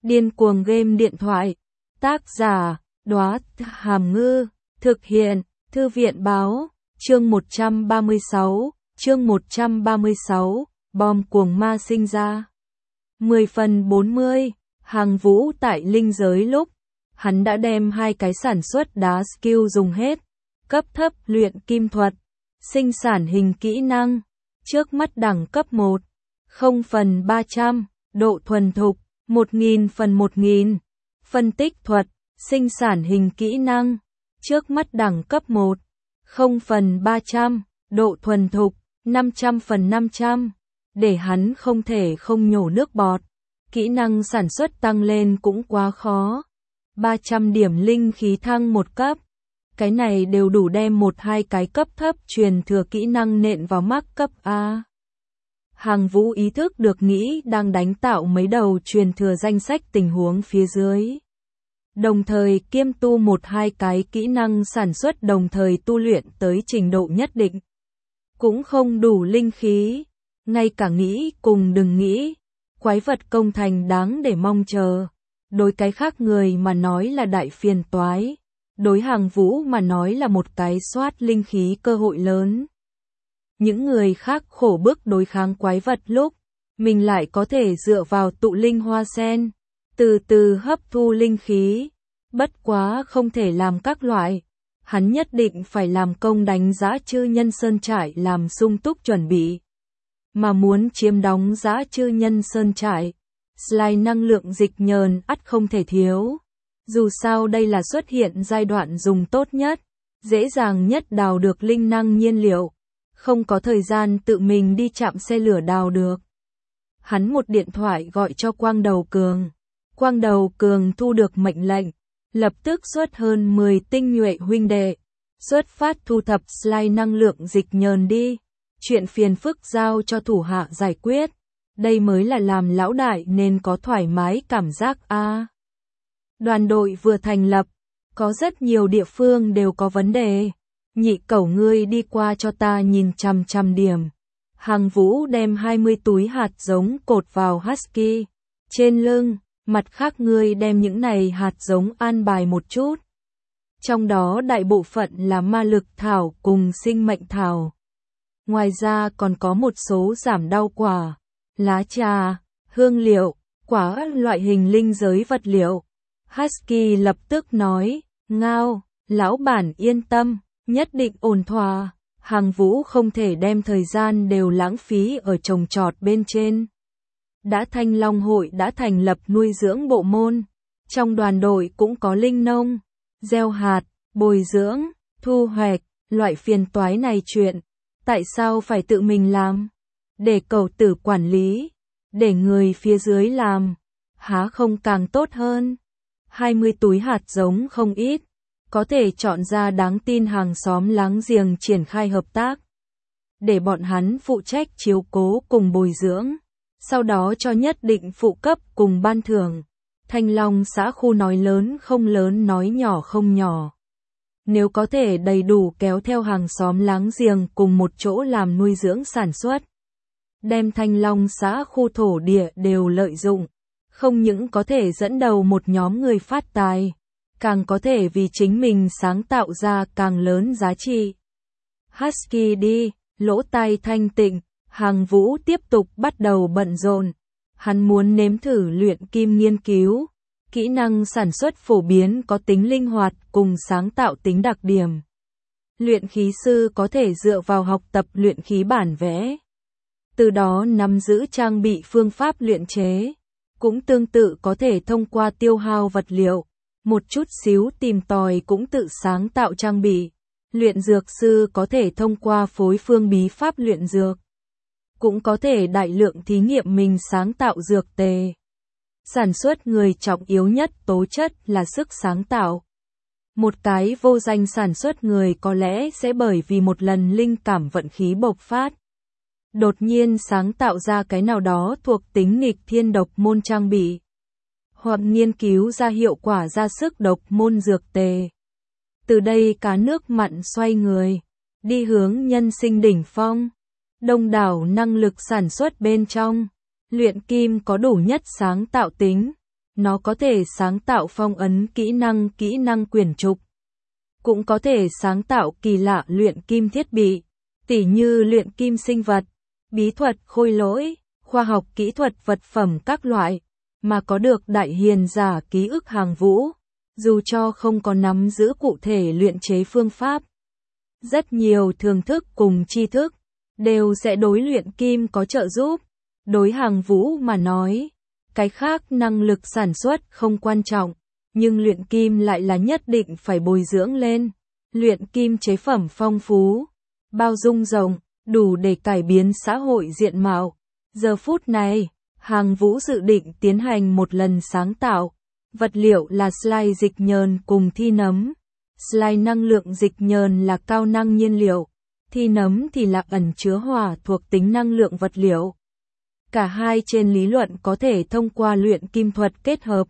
Điên cuồng game điện thoại. Tác giả, Đóa Hàm Ngư. Thực hiện, Thư viện báo. Chương 136, bom cuồng ma sinh ra. 10/40, Hàng Vũ tại linh giới lúc, hắn đã đem hai cái sản xuất đá skill dùng hết. Cấp thấp luyện kim thuật, sinh sản hình kỹ năng, trước mắt đẳng cấp 1, 0/300, độ thuần thục, 1000/1000, phân tích thuật, sinh sản hình kỹ năng, trước mắt đẳng cấp 1, 0/300, độ thuần thục, 500/500, để hắn không thể không nhổ nước bọt. Kỹ năng sản xuất tăng lên cũng quá khó. 300 điểm linh khí thăng một cấp. Cái này đều đủ đem 1-2 cái cấp thấp truyền thừa kỹ năng nện vào mắc cấp A. Hàng Vũ ý thức được nghĩ đang đánh tạo mấy đầu truyền thừa danh sách tình huống phía dưới. Đồng thời kiêm tu 1-2 cái kỹ năng sản xuất đồng thời tu luyện tới trình độ nhất định. Cũng không đủ linh khí. Ngay cả nghĩ cùng đừng nghĩ. Quái vật công thành đáng để mong chờ. Đối cái khác người mà nói là đại phiền toái. Đối Hàng Vũ mà nói là một cái soát linh khí cơ hội lớn. Những người khác khổ bức đối kháng quái vật lúc, mình lại có thể dựa vào tụ linh hoa sen, từ từ hấp thu linh khí. Bất quá không thể làm các loại, hắn nhất định phải làm công đánh Dã Chư Nhân Sơn Trại làm sung túc chuẩn bị. Mà muốn chiếm đóng Dã Chư Nhân Sơn Trại, slide năng lượng dịch nhờn ắt không thể thiếu. Dù sao đây là xuất hiện giai đoạn dùng tốt nhất, dễ dàng nhất đào được linh năng nhiên liệu, không có thời gian tự mình đi chạm xe lửa đào được. Hắn một điện thoại gọi cho Quang Đầu Cường. Quang Đầu Cường thu được mệnh lệnh, lập tức xuất hơn 10 tinh nhuệ huynh đệ, xuất phát thu thập slide năng lượng dịch nhờn đi. Chuyện phiền phức giao cho thủ hạ giải quyết, đây mới là làm lão đại nên có thoải mái cảm giác a. Đoàn đội vừa thành lập, có rất nhiều địa phương đều có vấn đề. Nhị cẩu ngươi đi qua cho ta nhìn chằm điểm. Hàng Vũ đem 20 túi hạt giống cột vào Husky trên lưng, mặt khác ngươi đem những này hạt giống an bài một chút. Trong đó đại bộ phận là ma lực thảo cùng sinh mệnh thảo. Ngoài ra còn có một số giảm đau quả, lá trà, hương liệu, quả loại hình linh giới vật liệu. Husky lập tức nói, ngao, lão bản yên tâm, nhất định ổn thỏa. Hàng Vũ không thể đem thời gian đều lãng phí ở trồng trọt bên trên. Đã Thanh Long hội đã thành lập nuôi dưỡng bộ môn, trong đoàn đội cũng có linh nông, gieo hạt, bồi dưỡng, thu hoạch, loại phiền toái này chuyện, tại sao phải tự mình làm? Để cẩu tử quản lý, để người phía dưới làm, há không càng tốt hơn? 20 túi hạt giống không ít, có thể chọn ra đáng tin hàng xóm láng giềng triển khai hợp tác. Để bọn hắn phụ trách chiếu cố cùng bồi dưỡng, sau đó cho nhất định phụ cấp cùng ban thưởng. Thanh Long xã khu nói lớn không lớn nói nhỏ không nhỏ. Nếu có thể đầy đủ kéo theo hàng xóm láng giềng cùng một chỗ làm nuôi dưỡng sản xuất, đem Thanh Long xã khu thổ địa đều lợi dụng, không những có thể dẫn đầu một nhóm người phát tài, càng có thể vì chính mình sáng tạo ra càng lớn giá trị. Husky đi, lỗ tai thanh tịnh, Hàng Vũ tiếp tục bắt đầu bận rộn. Hắn muốn nếm thử luyện kim nghiên cứu, kỹ năng sản xuất phổ biến có tính linh hoạt cùng sáng tạo tính đặc điểm. Luyện khí sư có thể dựa vào học tập luyện khí bản vẽ, từ đó nắm giữ trang bị phương pháp luyện chế. Cũng tương tự có thể thông qua tiêu hao vật liệu, một chút xíu tìm tòi cũng tự sáng tạo trang bị. Luyện dược sư có thể thông qua phối phương bí pháp luyện dược, cũng có thể đại lượng thí nghiệm mình sáng tạo dược tề. Sản xuất người trọng yếu nhất tố chất là sức sáng tạo. Một cái vô danh sản xuất người có lẽ sẽ bởi vì một lần linh cảm vận khí bộc phát, đột nhiên sáng tạo ra cái nào đó thuộc tính nghịch thiên độc môn trang bị, hoặc nghiên cứu ra hiệu quả ra sức độc môn dược tề. Từ đây cá nước mặn xoay người, đi hướng nhân sinh đỉnh phong. Đông đảo năng lực sản xuất bên trong, luyện kim có đủ nhất sáng tạo tính, Nó có thể sáng tạo phong ấn kỹ năng quyển trục. Cũng có thể sáng tạo kỳ lạ luyện kim thiết bị, tỉ như luyện kim sinh vật, bí thuật khôi lỗi, khoa học kỹ thuật vật phẩm các loại, mà có được đại hiền giả ký ức Hàng Vũ, dù cho không có nắm giữ cụ thể luyện chế phương pháp. Rất nhiều thưởng thức cùng tri thức, đều sẽ đối luyện kim có trợ giúp. Đối Hàng Vũ mà nói, cái khác năng lực sản xuất không quan trọng, nhưng luyện kim lại là nhất định phải bồi dưỡng lên. Luyện kim chế phẩm phong phú, bao dung rộng, đủ để cải biến xã hội diện mạo. Giờ phút này, Hàng Vũ dự định tiến hành một lần sáng tạo. Vật liệu là slime dịch nhờn cùng thi nấm. Slime năng lượng dịch nhờn là cao năng nhiên liệu, thi nấm thì là ẩn chứa hỏa thuộc tính năng lượng vật liệu. Cả hai trên lý luận có thể thông qua luyện kim thuật kết hợp.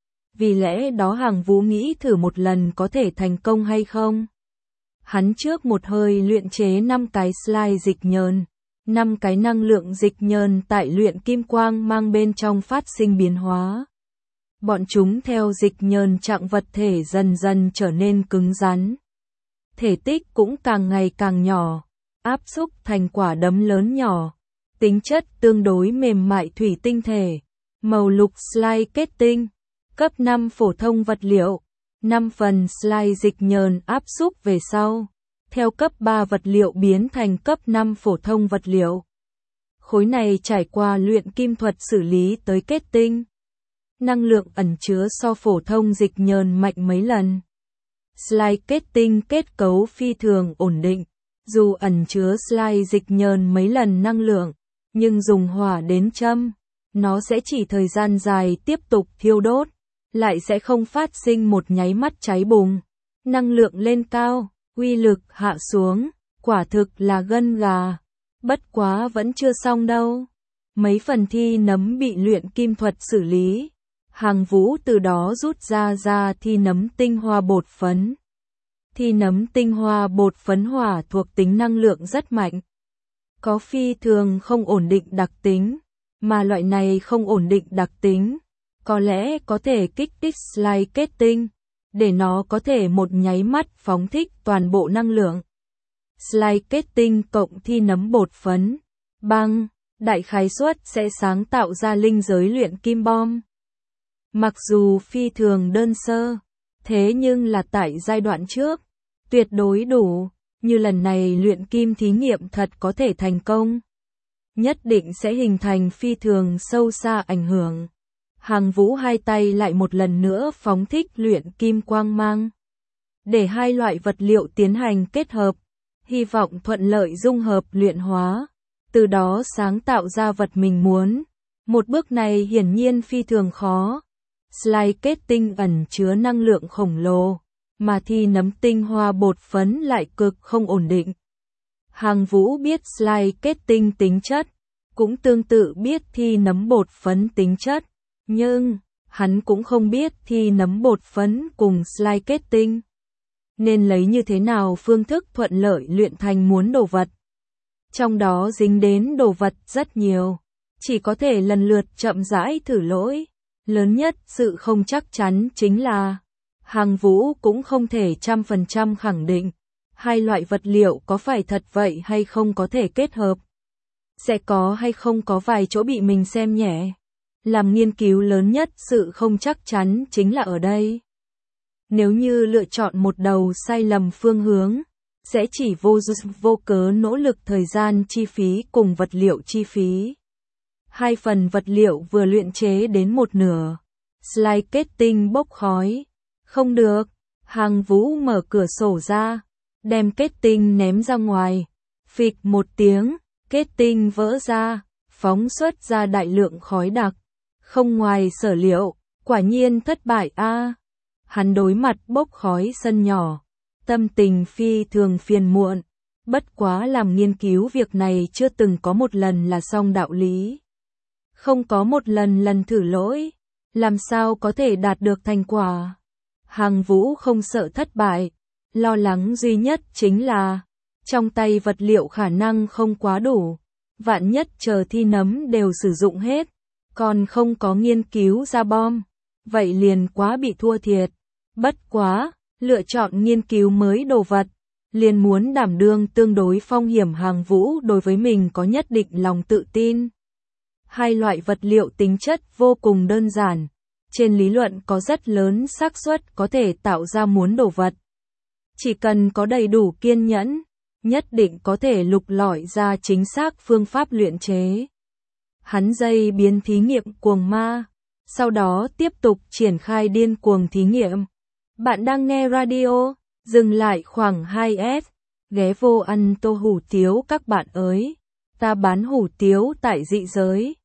Vì lẽ đó Hàng Vũ nghĩ thử một lần có thể thành công hay không. Hắn trước một hơi luyện chế 5 cái slime dịch nhờn, 5 cái năng lượng dịch nhờn tại luyện kim quang mang bên trong phát sinh biến hóa. Bọn chúng theo dịch nhờn trạng vật thể dần dần trở nên cứng rắn. Thể tích cũng càng ngày càng nhỏ, áp xúc thành quả đấm lớn nhỏ. Tính chất tương đối mềm mại thủy tinh thể, màu lục slime kết tinh, cấp 5 phổ thông vật liệu, 5 phần slime dịch nhờn áp xúc về sau, theo cấp 3 vật liệu biến thành cấp 5 phổ thông vật liệu. Khối này trải qua luyện kim thuật xử lý tới kết tinh. Năng lượng ẩn chứa so phổ thông dịch nhờn mạnh mấy lần. Slime kết tinh kết cấu phi thường ổn định, dù ẩn chứa slime dịch nhờn mấy lần năng lượng, nhưng dùng hỏa đến châm, nó sẽ chỉ thời gian dài tiếp tục thiêu đốt, lại sẽ không phát sinh một nháy mắt cháy bùng. Năng lượng lên cao, uy lực hạ xuống, quả thực là gân gà. Bất quá vẫn chưa xong đâu. Mấy phần thi nấm bị luyện kim thuật xử lý, Hàng Vũ từ đó rút ra thi nấm tinh hoa bột phấn. Thi nấm tinh hoa bột phấn hỏa thuộc tính năng lượng rất mạnh. Có phi thường không ổn định đặc tính, mà loại này không ổn định đặc tính, có lẽ có thể kích thích slime kết tinh, để nó có thể một nháy mắt phóng thích toàn bộ năng lượng. Slime kết tinh cộng thi nấm bột phấn, băng, đại khái suất sẽ sáng tạo ra linh giới luyện kim bom. Mặc dù phi thường đơn sơ, thế nhưng là tại giai đoạn trước, tuyệt đối đủ, như lần này luyện kim thí nghiệm thật có thể thành công. Nhất định sẽ hình thành phi thường sâu xa ảnh hưởng. Hàng Vũ hai tay lại một lần nữa phóng thích luyện kim quang mang. Để hai loại vật liệu tiến hành kết hợp, hy vọng thuận lợi dung hợp luyện hóa, từ đó sáng tạo ra vật mình muốn. Một bước này hiển nhiên phi thường khó. Slime kết tinh ẩn chứa năng lượng khổng lồ, mà thi nấm tinh hoa bột phấn lại cực không ổn định. Hàng Vũ biết slime kết tinh tính chất, cũng tương tự biết thi nấm bột phấn tính chất, nhưng hắn cũng không biết thi nấm bột phấn cùng slime kết tinh nên lấy như thế nào phương thức thuận lợi luyện thành muốn đồ vật. Trong đó dính đến đồ vật rất nhiều, chỉ có thể lần lượt chậm rãi thử lỗi. Lớn nhất sự không chắc chắn chính là Hàng Vũ cũng không thể 100% khẳng định hai loại vật liệu có phải thật vậy hay không có thể kết hợp. Sẽ có hay không có vài chỗ bị mình xem nhẹ. Làm nghiên cứu lớn nhất sự không chắc chắn chính là ở đây. Nếu như lựa chọn một đầu sai lầm phương hướng, sẽ chỉ vô cớ nỗ lực thời gian chi phí cùng vật liệu chi phí. Hai phần vật liệu vừa luyện chế đến một nửa, slime kết tinh bốc khói. Không được, Hàng Vũ mở cửa sổ ra, đem kết tinh ném ra ngoài. Phịch một tiếng, kết tinh vỡ ra, phóng xuất ra đại lượng khói đặc. Không ngoài sở liệu, quả nhiên thất bại a. Hắn đối mặt bốc khói sân nhỏ, tâm tình phi thường phiền muộn. Bất quá làm nghiên cứu việc này chưa từng có một lần là xong đạo lý. Không có một lần thử lỗi, làm sao có thể đạt được thành quả. Hàng Vũ không sợ thất bại, lo lắng duy nhất chính là trong tay vật liệu khả năng không quá đủ, vạn nhất chờ thi nấm đều sử dụng hết, còn không có nghiên cứu ra bom, vậy liền quá bị thua thiệt. Bất quá, lựa chọn nghiên cứu mới đồ vật, liền muốn đảm đương tương đối phong hiểm hàng vũ đối với mình có nhất định lòng tự tin. Hai loại vật liệu tính chất vô cùng đơn giản, trên lý luận có rất lớn xác suất có thể tạo ra muốn đồ vật. Chỉ cần có đầy đủ kiên nhẫn, nhất định có thể lục lọi ra chính xác phương pháp luyện chế. Hắn dây biến thí nghiệm cuồng ma, sau đó tiếp tục triển khai điên cuồng thí nghiệm. Bạn đang nghe radio, dừng lại khoảng 2S, ghé vô ăn tô hủ tiếu các bạn ơi. Ta bán hủ tiếu tại dị giới.